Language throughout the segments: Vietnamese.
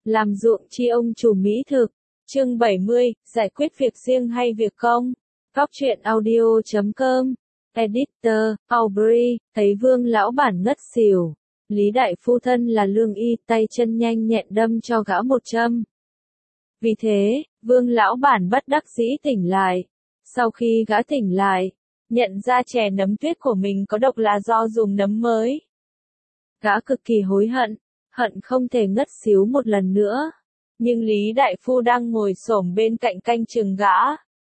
Làm ruộng chi ông chủ mỹ thực. Chương 70, giải quyết việc riêng hay việc công. Góc truyện audio.com. Editor, Aubrey, thấy Vương lão bản ngất xỉu. Lý đại phu thân là lương y, tay chân nhanh nhẹn đâm cho gã một châm. Vì thế, Vương lão bản bất đắc dĩ tỉnh lại. Sau khi gã tỉnh lại, nhận ra chè nấm tuyết của mình có độc là do dùng nấm mới. Gã cực kỳ hối hận, hận không thể ngất xíu một lần nữa. Nhưng Lý đại phu đang ngồi xổm bên cạnh canh chừng gã.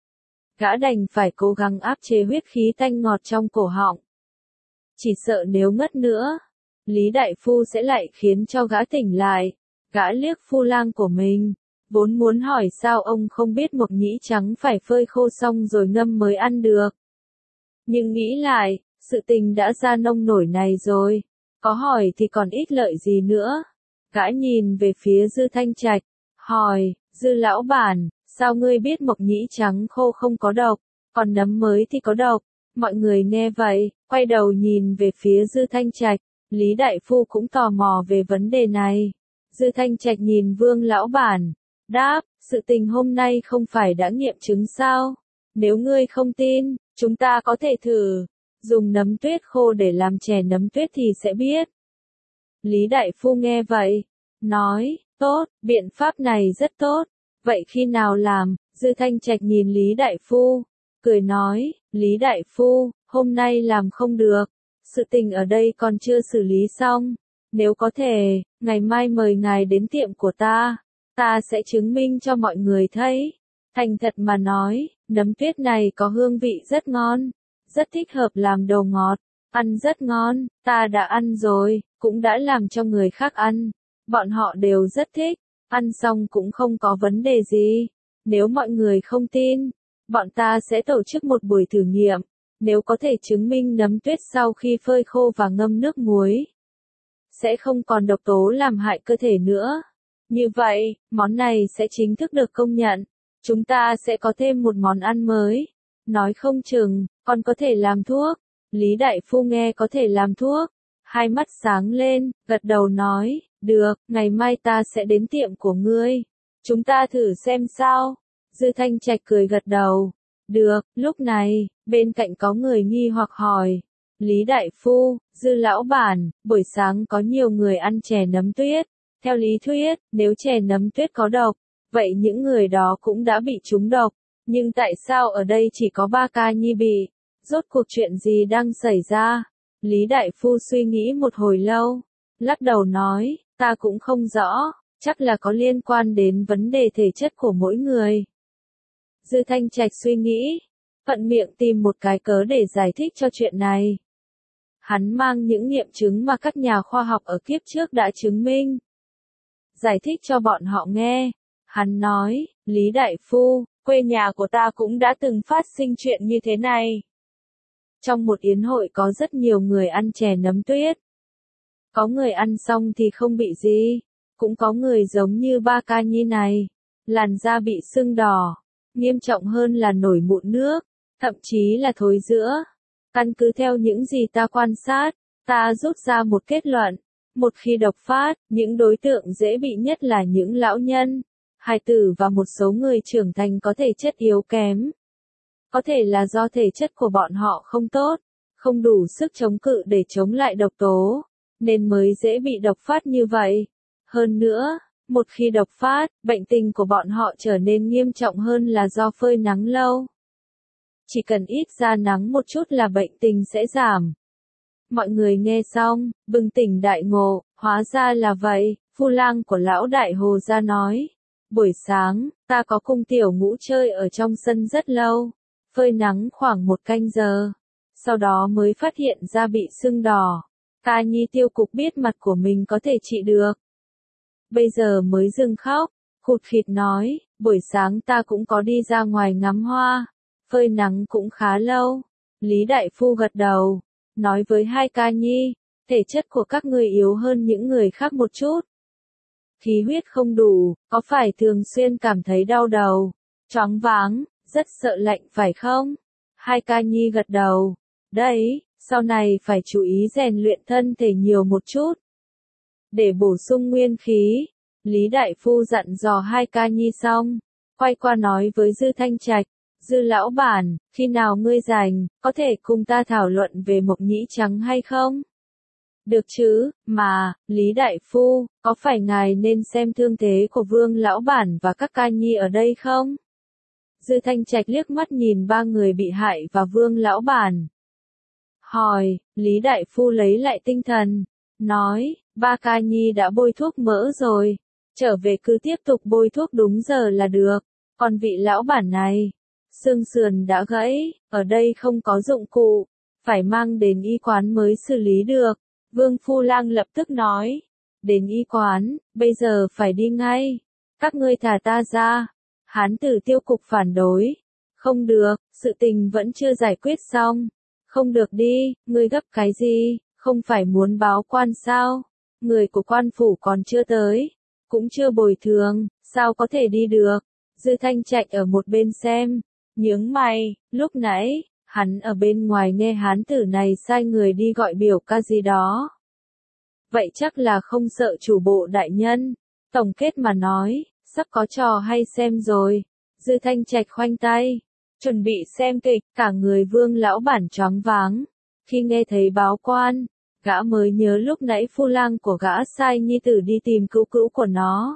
Gã đành phải cố gắng áp chế huyết khí tanh ngọt trong cổ họng. Chỉ sợ nếu ngất nữa, Lý đại phu sẽ lại khiến cho gã tỉnh lại. Gã liếc phu lang của mình, vốn muốn hỏi sao ông không biết mộc nhĩ trắng phải phơi khô xong rồi ngâm mới ăn được. Nhưng nghĩ lại, sự tình đã ra nông nổi này rồi, có hỏi thì còn ít lợi gì nữa. Gã nhìn về phía Dư Thanh Trạch, hỏi, Dư lão bản, sao ngươi biết mộc nhĩ trắng khô không có độc, còn nấm mới thì có độc? Mọi người nghe vậy, quay đầu nhìn về phía Dư Thanh Trạch, Lý đại phu cũng tò mò về vấn đề này. Dư Thanh Trạch nhìn Vương lão bản, đáp, sự tình hôm nay không phải đã nghiệm chứng sao? Nếu ngươi không tin, chúng ta có thể thử, dùng nấm tuyết khô để làm chè nấm tuyết thì sẽ biết. Lý đại phu nghe vậy, nói, tốt, biện pháp này rất tốt, vậy khi nào làm? Dư Thanh Trạch nhìn Lý đại phu, cười nói, Lý đại phu, hôm nay làm không được, sự tình ở đây còn chưa xử lý xong, nếu có thể, ngày mai mời ngài đến tiệm của ta sẽ chứng minh cho mọi người thấy. Thành thật mà nói, nấm tuyết này có hương vị rất ngon, rất thích hợp làm đồ ngọt, ăn rất ngon, ta đã ăn rồi, cũng đã làm cho người khác ăn, bọn họ đều rất thích, ăn xong cũng không có vấn đề gì. Nếu mọi người không tin, bọn ta sẽ tổ chức một buổi thử nghiệm, nếu có thể chứng minh nấm tuyết sau khi phơi khô và ngâm nước muối sẽ không còn độc tố làm hại cơ thể nữa. Như vậy, món này sẽ chính thức được công nhận. Chúng ta sẽ có thêm một món ăn mới. Nói không chừng, còn có thể làm thuốc. Lý đại phu nghe có thể làm thuốc. Hai mắt sáng lên, gật đầu nói, được, ngày mai ta sẽ đến tiệm của ngươi. Chúng ta thử xem sao. Dư Thanh Trạch cười gật đầu. Được, lúc này, bên cạnh có người nghi hoặc hỏi. Lý đại phu, Dư lão bản, buổi sáng có nhiều người ăn chè nấm tuyết. Theo lý thuyết, nếu chè nấm tuyết có độc, vậy những người đó cũng đã bị trúng độc. Nhưng tại sao ở đây chỉ có 3 ca nhi bị? Rốt cuộc chuyện gì đang xảy ra? Lý đại phu suy nghĩ một hồi lâu, lắc đầu nói, ta cũng không rõ, chắc là có liên quan đến vấn đề thể chất của mỗi người. Dư Thanh Trạch suy nghĩ, thuận miệng tìm một cái cớ để giải thích cho chuyện này. Hắn mang những nghiệm chứng mà các nhà khoa học ở kiếp trước đã chứng minh. Giải thích cho bọn họ nghe. Hắn nói, Lý đại phu, quê nhà của ta cũng đã từng phát sinh chuyện như thế này. Trong một yến hội có rất nhiều người ăn chè nấm tuyết. Có người ăn xong thì không bị gì. Cũng có người giống như 3 ca nhi này. Làn da bị sưng đỏ. Nghiêm trọng hơn là nổi mụn nước. Thậm chí là thối rữa. Căn cứ theo những gì ta quan sát, ta rút ra một kết luận. Một khi độc phát, những đối tượng dễ bị nhất là những lão nhân, hài tử và một số người trưởng thành có thể chất yếu kém. Có thể là do thể chất của bọn họ không tốt, không đủ sức chống cự để chống lại độc tố, nên mới dễ bị độc phát như vậy. Hơn nữa, một khi độc phát, bệnh tình của bọn họ trở nên nghiêm trọng hơn là do phơi nắng lâu. Chỉ cần ít ra nắng một chút là bệnh tình sẽ giảm. Mọi người nghe xong, bừng tỉnh đại ngộ, hóa ra là vậy, phu lang của lão đại Hồ gia nói. Buổi sáng, ta có cùng tiểu ngũ chơi ở trong sân rất lâu, phơi nắng khoảng 1 canh giờ. Sau đó mới phát hiện ra bị sưng đỏ. Ca nhi tiêu cục biết mặt của mình có thể trị được. Bây giờ mới dừng khóc, khụt khịt nói, buổi sáng ta cũng có đi ra ngoài ngắm hoa, phơi nắng cũng khá lâu. Lý đại phu gật đầu. Nói với 2 ca nhi, thể chất của các người yếu hơn những người khác một chút. Khí huyết không đủ, có phải thường xuyên cảm thấy đau đầu, choáng váng, rất sợ lạnh phải không? 2 ca nhi gật đầu. Đấy, sau này phải chú ý rèn luyện thân thể nhiều một chút. Để bổ sung nguyên khí, Lý Đại Phu dặn dò hai ca nhi xong, quay qua nói với Dư Thanh Trạch, Dư lão bản, khi nào ngươi rảnh, có thể cùng ta thảo luận về mộc nhĩ trắng hay không? Được chứ, mà, Lý Đại Phu, có phải ngài nên xem thương thế của Vương lão bản và các ca nhi ở đây không? Dư Thanh Trạch liếc mắt nhìn ba người bị hại và Vương lão bản. Hỏi, Lý Đại Phu lấy lại tinh thần, nói, ba ca nhi đã bôi thuốc mỡ rồi, trở về cứ tiếp tục bôi thuốc đúng giờ là được, còn vị lão bản này, xương sườn đã gãy, ở đây không có dụng cụ, phải mang đến y quán mới xử lý được. Vương Phu Lang lập tức nói, đến y quán, bây giờ phải đi ngay, các ngươi thả ta ra. Hán tử Tiêu Cục phản đối, không được, sự tình vẫn chưa giải quyết xong, không được đi, ngươi gấp cái gì, không phải muốn báo quan sao, người của quan phủ còn chưa tới, cũng chưa bồi thường, sao có thể đi được. Dư Thanh Trạch ở một bên xem, nhướng mày, lúc nãy, hắn ở bên ngoài nghe hán tử này sai người đi gọi biểu ca gì đó. Vậy chắc là không sợ chủ bộ đại nhân, tổng kết mà nói, sắp có trò hay xem rồi. Dư Thanh Trạch khoanh tay, chuẩn bị xem kịch, cả người Vương lão bản choáng váng. Khi nghe thấy báo quan, gã mới nhớ lúc nãy Phu Lang của gã sai nhi tử đi tìm cữu cữu của nó.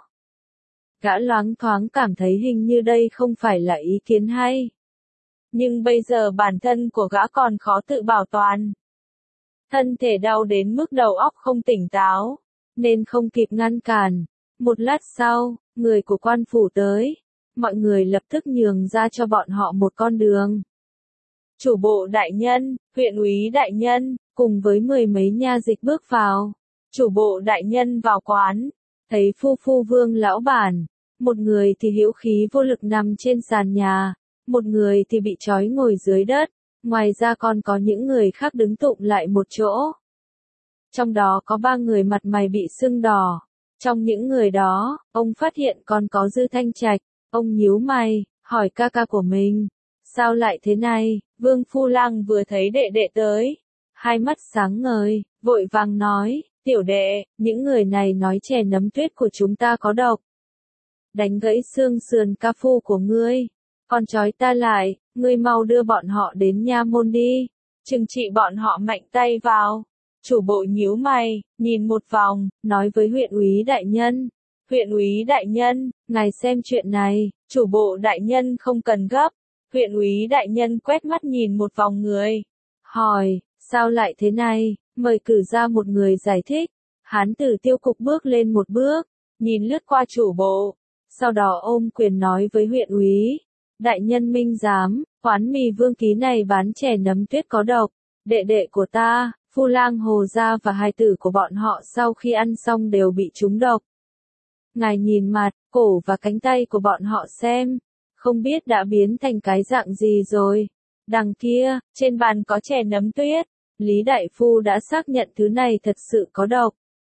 Gã loáng thoáng cảm thấy hình như đây không phải là ý kiến hay. Nhưng bây giờ bản thân của gã còn khó tự bảo toàn. Thân thể đau đến mức đầu óc không tỉnh táo, nên không kịp ngăn cản. Một lát sau, người của quan phủ tới, mọi người lập tức nhường ra cho bọn họ một con đường. Chủ bộ đại nhân, huyện úy đại nhân, cùng với mười mấy nha dịch bước vào. Chủ bộ đại nhân vào quán, thấy phu Vương lão bản, một người thì hữu khí vô lực nằm trên sàn nhà, một người thì bị trói ngồi dưới đất, ngoài ra còn có những người khác đứng tụm lại một chỗ. Trong đó có 3 người mặt mày bị sưng đỏ. Trong những người đó, ông phát hiện còn có Dư Thanh Trạch, ông nhíu mày, hỏi ca ca của mình, sao lại thế này? Vương Phu Lang vừa thấy đệ đệ tới, hai mắt sáng ngời, vội vàng nói, tiểu đệ, những người này nói chè nấm tuyết của chúng ta có độc. Đánh gãy xương sườn ca phu của ngươi, còn trói ta lại, ngươi mau đưa bọn họ đến nha môn đi, trừng trị bọn họ mạnh tay vào. Chủ bộ nhíu mày, nhìn một vòng, nói với huyện úy đại nhân. Huyện úy đại nhân, ngài xem chuyện này, chủ bộ đại nhân không cần gấp. Huyện úy đại nhân quét mắt nhìn một vòng người. Hỏi, sao lại thế này, mời cử ra một người giải thích. Hán tử Tiêu Cục bước lên một bước, nhìn lướt qua chủ bộ. Sau đó ôm quyền nói với huyện úy. Đại nhân minh giám, quán mì Vương Ký này bán chè nấm tuyết có độc. Đệ đệ của ta, Phu Lang Hồ Gia và hài tử của bọn họ sau khi ăn xong đều bị trúng độc. Ngài nhìn mặt, cổ và cánh tay của bọn họ xem, không biết đã biến thành cái dạng gì rồi. Đằng kia, trên bàn có chè nấm tuyết, Lý Đại Phu đã xác nhận thứ này thật sự có độc.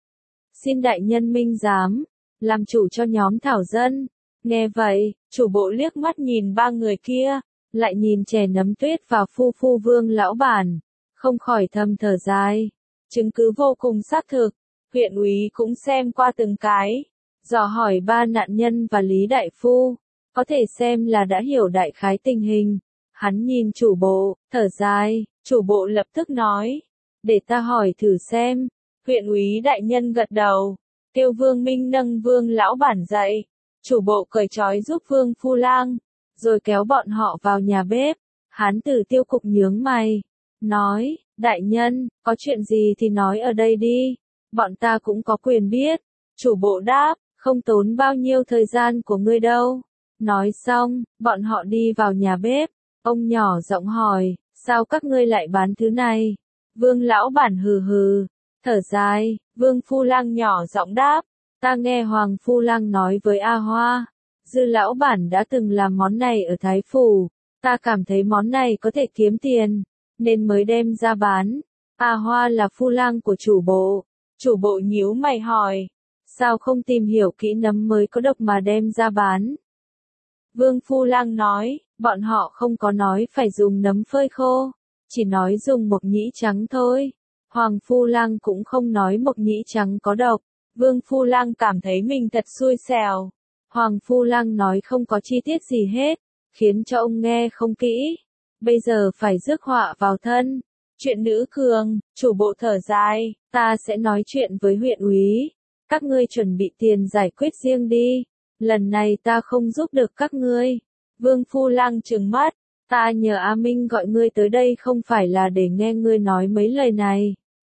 Xin đại nhân minh giám, làm chủ cho nhóm thảo dân. Nghe vậy, chủ bộ liếc mắt nhìn 3 người kia, lại nhìn chè nấm tuyết và phu Vương lão bản. Không khỏi thầm thở dài, chứng cứ vô cùng xác thực, huyện úy cũng xem qua từng cái, dò hỏi 3 nạn nhân và Lý Đại Phu, có thể xem là đã hiểu đại khái tình hình. Hắn nhìn chủ bộ, thở dài, chủ bộ lập tức nói, để ta hỏi thử xem. Huyện úy đại nhân gật đầu, kêu Vương Minh nâng Vương lão bản dậy, chủ bộ cởi trói giúp Vương Phu Lang, rồi kéo bọn họ vào nhà bếp. Hán tử Tiêu Cục nhướng mày, nói, đại nhân, có chuyện gì thì nói ở đây đi, bọn ta cũng có quyền biết. Chủ bộ đáp, không tốn bao nhiêu thời gian của ngươi đâu. Nói xong, bọn họ đi vào nhà bếp, ông nhỏ giọng hỏi, sao các ngươi lại bán thứ này? Vương lão bản hừ hừ, thở dài, Vương Phu Lang nhỏ giọng đáp, ta nghe Hoàng Phu Lang nói với A Hoa, Dư lão bản đã từng làm món này ở Thái Phủ, ta cảm thấy món này có thể kiếm tiền, nên mới đem ra bán. A Hoa là Phu Lang của chủ bộ nhíu mày hỏi, sao không tìm hiểu kỹ nấm mới có độc mà đem ra bán? Vương Phu Lang nói, bọn họ không có nói phải dùng nấm phơi khô, chỉ nói dùng mộc nhĩ trắng thôi. Hoàng Phu Lang cũng không nói mộc nhĩ trắng có độc, Vương Phu Lăng cảm thấy mình thật xui xẻo. Hoàng Phu Lăng nói không có chi tiết gì hết, khiến cho ông nghe không kỹ. Bây giờ phải rước họa vào thân. Chuyện nữ cường, chủ bộ thở dài, ta sẽ nói chuyện với huyện úy. Các ngươi chuẩn bị tiền giải quyết riêng đi. Lần này ta không giúp được các ngươi. Vương Phu Lăng trừng mắt, ta nhờ A Minh gọi ngươi tới đây không phải là để nghe ngươi nói mấy lời này.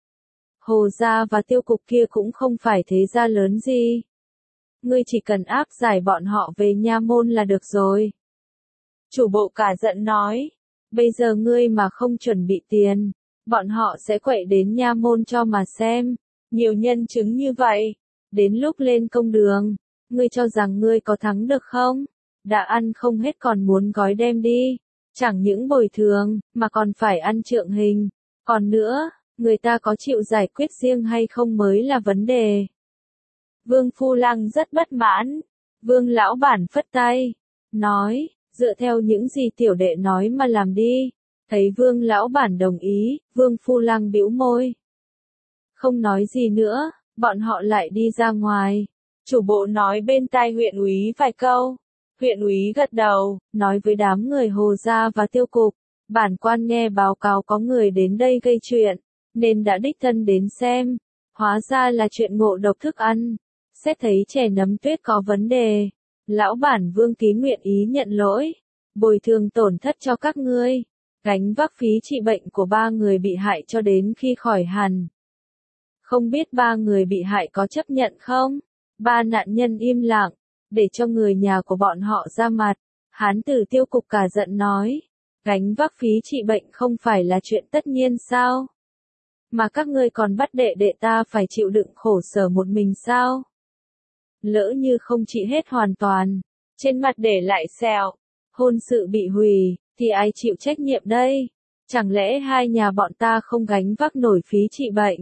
Hồ gia và tiêu cục kia cũng không phải thế gia lớn gì. Ngươi chỉ cần áp giải bọn họ về nha môn là được rồi. Chủ bộ cả giận nói, bây giờ ngươi mà không chuẩn bị tiền, bọn họ sẽ quậy đến nha môn cho mà xem. Nhiều nhân chứng như vậy, đến lúc lên công đường, ngươi cho rằng ngươi có thắng được không? Đã ăn không hết còn muốn gói đem đi, chẳng những bồi thường, mà còn phải ăn trượng hình. Còn nữa, người ta có chịu giải quyết riêng hay không mới là vấn đề. Vương Phu Lăng rất bất mãn. Vương lão bản phất tay, nói, dựa theo những gì tiểu đệ nói mà làm đi. Thấy Vương lão bản đồng ý, Vương Phu Lăng bĩu môi. Không nói gì nữa, bọn họ lại đi ra ngoài. Chủ bộ nói bên tai huyện úy vài câu. Huyện úy gật đầu, nói với đám người Hồ gia và tiêu cục. Bản quan nghe báo cáo có người đến đây gây chuyện, nên đã đích thân đến xem. Hóa ra là chuyện ngộ độc thức ăn. Xét thấy chè nấm tuyết có vấn đề. Lão bản Vương Ký nguyện ý nhận lỗi, bồi thường tổn thất cho các ngươi, gánh vác phí trị bệnh của 3 người bị hại cho đến khi khỏi hẳn. Không biết 3 người bị hại có chấp nhận không? 3 nạn nhân im lặng, để cho người nhà của bọn họ ra mặt. Hán tử tiêu cục cả giận nói, gánh vác phí trị bệnh không phải là chuyện tất nhiên sao? Mà các ngươi còn bắt đệ đệ ta phải chịu đựng khổ sở một mình sao? Lỡ như không trị hết hoàn toàn, trên mặt để lại sẹo, hôn sự bị hủy, thì ai chịu trách nhiệm đây? Chẳng lẽ hai nhà bọn ta không gánh vác nổi phí trị bệnh?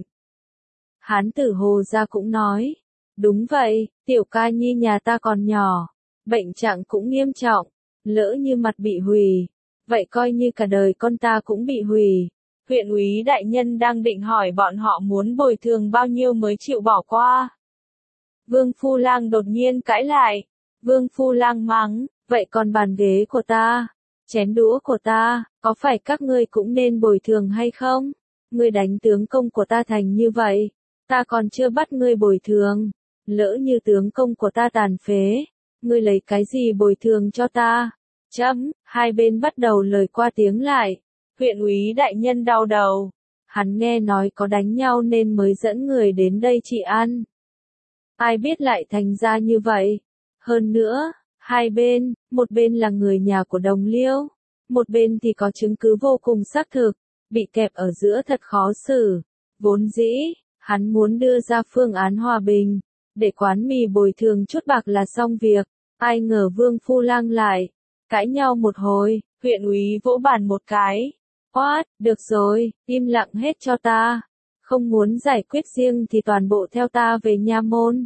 Hán tử Hồ gia cũng nói, đúng vậy, tiểu ca nhi nhà ta còn nhỏ, bệnh trạng cũng nghiêm trọng, lỡ như mặt bị hủy, vậy coi như cả đời con ta cũng bị hủy. Huyện úy đại nhân đang định hỏi bọn họ muốn bồi thường bao nhiêu mới chịu bỏ qua. Vương Phu Lang đột nhiên cãi lại. Vương Phu Lang mắng, vậy còn bàn ghế của ta, chén đũa của ta, có phải các ngươi cũng nên bồi thường hay không? Ngươi đánh tướng công của ta thành như vậy, ta còn chưa bắt ngươi bồi thường. Lỡ như tướng công của ta tàn phế, ngươi lấy cái gì bồi thường cho ta? Hai bên bắt đầu lời qua tiếng lại. Huyện úy đại nhân đau đầu. Hắn nghe nói có đánh nhau nên mới dẫn người đến đây trị ăn. Ai biết lại thành ra như vậy. Hơn nữa, hai bên, một bên là người nhà của Đồng Liêu, một bên thì có chứng cứ vô cùng xác thực, bị kẹp ở giữa thật khó xử. Vốn dĩ, hắn muốn đưa ra phương án hòa bình, để quán mì bồi thường chút bạc là xong việc. Ai ngờ Vương Phu Lang lại cãi nhau một hồi, huyện úy vỗ bàn một cái. Được rồi, im lặng hết cho ta. Không muốn giải quyết riêng thì toàn bộ theo ta về nha môn.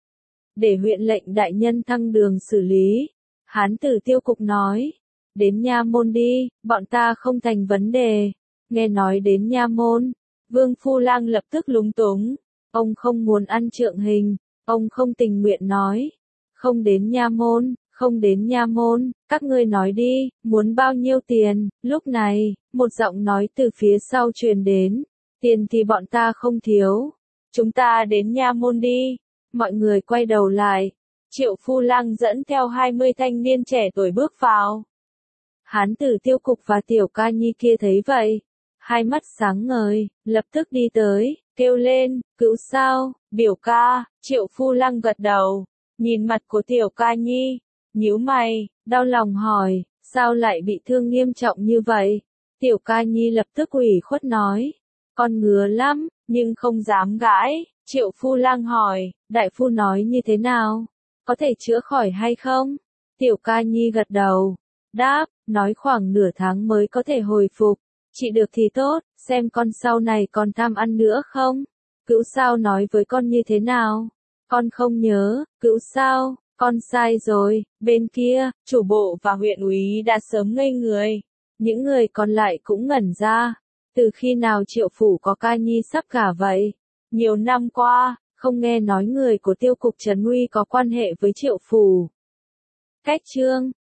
Để huyện lệnh đại nhân thăng đường xử lý. Hán tử tiêu cục nói. Đến nha môn đi, bọn ta không thành vấn đề. Nghe nói đến nha môn, Vương Phu Lang lập tức lúng túng. Ông không muốn ăn trượng hình, ông không tình nguyện nói. Không đến nha môn. Không đến nha môn, các ngươi nói đi, muốn bao nhiêu tiền? Lúc này, một giọng nói từ phía sau truyền đến. Tiền thì bọn ta không thiếu. Chúng ta đến nha môn đi. Mọi người quay đầu lại. Triệu Phu Lang dẫn theo 20 thanh niên trẻ tuổi bước vào. Hán tử tiêu cục và tiểu ca nhi kia thấy vậy. Hai mắt sáng ngời, lập tức đi tới, kêu lên, cứu sao, biểu ca. Triệu Phu Lang gật đầu, nhìn mặt của tiểu ca nhi. Nhíu mày, đau lòng hỏi, sao lại bị thương nghiêm trọng như vậy? Tiểu ca nhi lập tức ủy khuất nói, con ngứa lắm, nhưng không dám gãi. Triệu Phu Lang hỏi, đại phu nói như thế nào? Có thể chữa khỏi hay không? Tiểu ca nhi gật đầu, đáp, nói khoảng nửa tháng mới có thể hồi phục. Trị được thì tốt, xem con sau này còn tham ăn nữa không? Cữu sao nói với con như thế nào? Con không nhớ, cữu sao? Con sai rồi. Bên kia, chủ bộ và huyện úy đã sớm ngây người. Những người còn lại cũng ngẩn ra. Từ khi nào Triệu phủ có ca nhi sắp gả vậy? Nhiều năm qua, không nghe nói người của tiêu cục Trấn Uy có quan hệ với Triệu Phù. Cách chương